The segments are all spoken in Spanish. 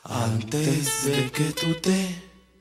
Antes de que tú te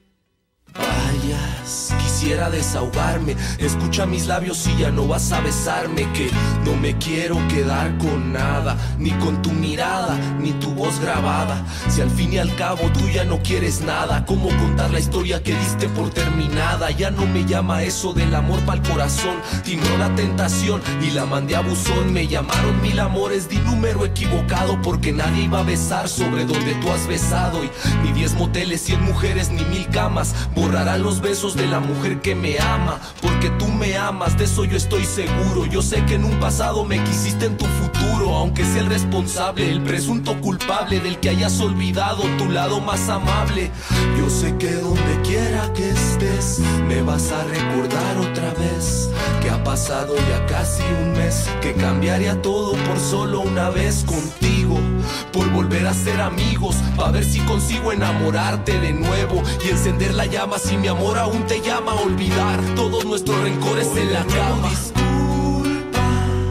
vayas, quisiera desahogarme. Escucha mis labios y ya no vas a besarme. Que no me quiero quedar con nada, ni con tu mirada, ni tu voz grabada. Si al fin y al cabo tú ya no quieres nada, ¿cómo contar la historia que diste por terminada? Ya no me llama eso del amor pa'l corazón. Timbró la tentación y la mandé a buzón. Me llamaron 1000 amores, di número equivocado, porque nadie iba a besar sobre donde tú has besado. Y ni 10 moteles, 100 mujeres, ni 1000 camas borrarán los besos de la mujer que me ama. Porque tú me amas, de eso yo estoy seguro. Yo sé que en un pasado me quisiste en tu futuro, aunque sea el responsable, el presunto culpable del que hayas olvidado tu lado más amable. Yo sé que donde quiera que estés me vas a recordar otra vez. Que ha pasado ya casi un mes, que cambiaría todo por solo una vez contigo, por volver a ser amigos, pa' ver si consigo enamorarte de nuevo y encender la llama si mi amor aún te llama a olvidar todos nuestros rencores en la cama. Disculpa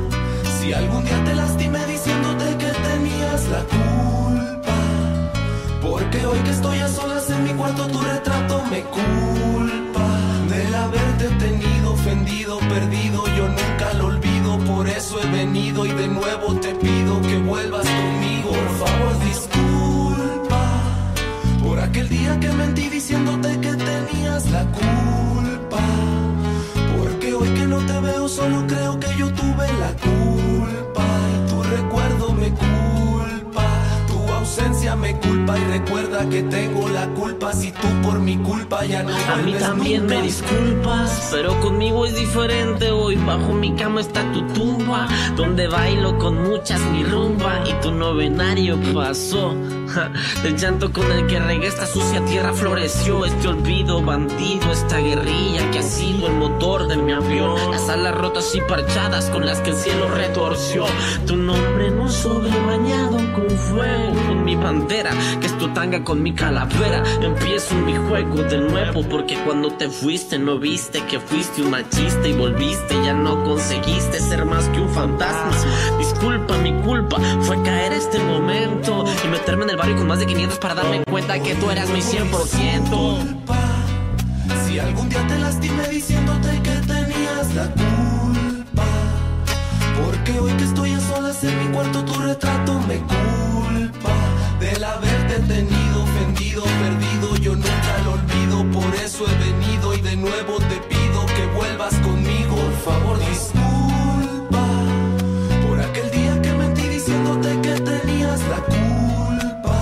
si algún día te lastimé diciéndote que tenías la culpa, porque hoy que estoy a solas en mi cuarto tu retrato me culpa del haberte tenido ofendido, perdido. Yo nunca lo olvido, por eso he venido y de nuevo te pido que vuelvas conmigo. Por favor disculpa por aquel día que mentí diciéndote que tenías la culpa, porque hoy que no te veo solo creo que yo tuve la culpa. Y tu recuerdo me culpa, tu ausencia me culpa, y recuerda que tengo la culpa si tú por mi culpa ya no vuelves. A mí también nunca. Me disculpas, pero conmigo es diferente. Hoy bajo mi cama está tu tumba, donde bailo con muchas mi rumba, y tu novenario pasó. El llanto con el que regué esta sucia tierra floreció. Este olvido bandido, esta guerrilla que ha sido el motor de mi avión. Las alas rotas y parchadas con las que el cielo retorció. Tu nombre no sobrebañado con fuego, con mi bandera, que es tu tanga con mi calavera. Empiezo mi juego de nuevo, porque cuando te fuiste no viste que fuiste un machista y volviste. Ya no conseguiste ser más que un fantasma. Disculpa, mi culpa fue caer este momento y meterme en el barrio con más de 500 para darme cuenta que tú eras mi 100%. Disculpa si algún día te lastimé diciéndote que tenías la culpa, porque hoy que estoy a solas en mi cuarto tu retrato me culpa del haberte tenido ofendido, perdido. Yo nunca lo olvido, por eso he venido y de nuevo te pido que vuelvas conmigo. Por favor disculpa por aquel día que mentí diciéndote que tenías la culpa,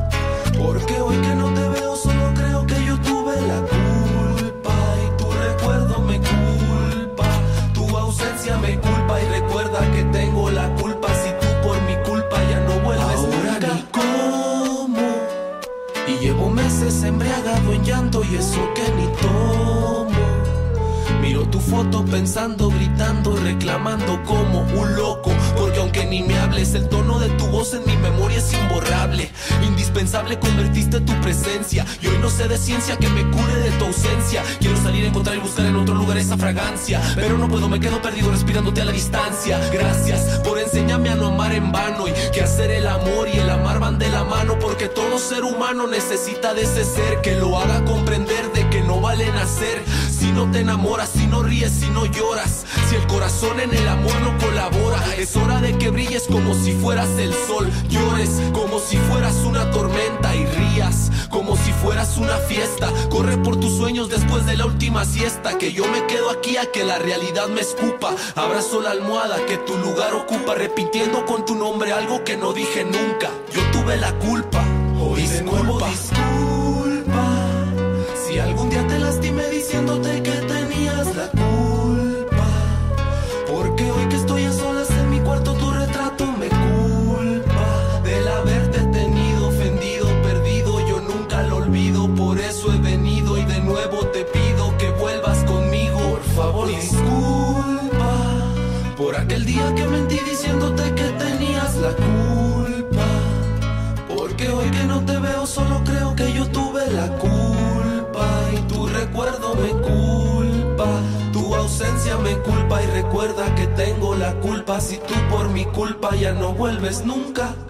porque hoy que no te veo solo creo que yo tuve la culpa. Y tu recuerdo me culpa, tu ausencia me culpa, y recuerda que tengo la culpa si tú por mi culpa ya no vuelves. Ahora nunca. Ni como, y llevo meses embriagado en llanto y eso que ni tomo. Miro tu foto pensando, gritando, reclamando como un loco, porque aunque ni me hables, el tono de tu voz en mi memoria es imborrable. Indispensable convertiste tu presencia, y hoy no sé de ciencia que me cure de tu ausencia. Quiero salir a encontrar y buscar en otro lugar esa fragancia, pero no puedo, me quedo perdido respirándote a la distancia. Gracias por enseñarme a no amar en vano, y que hacer el amor y el amar van de la mano, porque todo ser humano necesita de ese ser que lo haga comprender de que no vale nacer si no te enamoras, si no ríes, si no lloras, si el corazón en el amor no colabora. Es hora de que brilles como si fueras el sol, llores como si fueras una tormenta y rías como si fueras una fiesta. Corre por tus sueños después de la última siesta, que yo me quedo aquí a que la realidad me escupa. Abrazo la almohada que tu lugar ocupa, repitiendo con tu nombre algo que no dije nunca. Yo tuve la culpa, hoy de nuevo disculpa si algún día te lastimé diciéndote que tenías la culpa, porque hoy que estoy a solas en mi cuarto tu retrato me culpa del haberte tenido ofendido, perdido. Yo nunca lo olvido, por eso he venido y de nuevo te pido que vuelvas conmigo. Por favor disculpa por aquel día que mentí diciéndote que tenías la culpa, porque hoy que no te veo solo creo que yo tuve la culpa. Y tu recuerdo me culpa, tu ausencia me culpa, y recuerda que tengo la culpa si tú por mi culpa ya no vuelves nunca.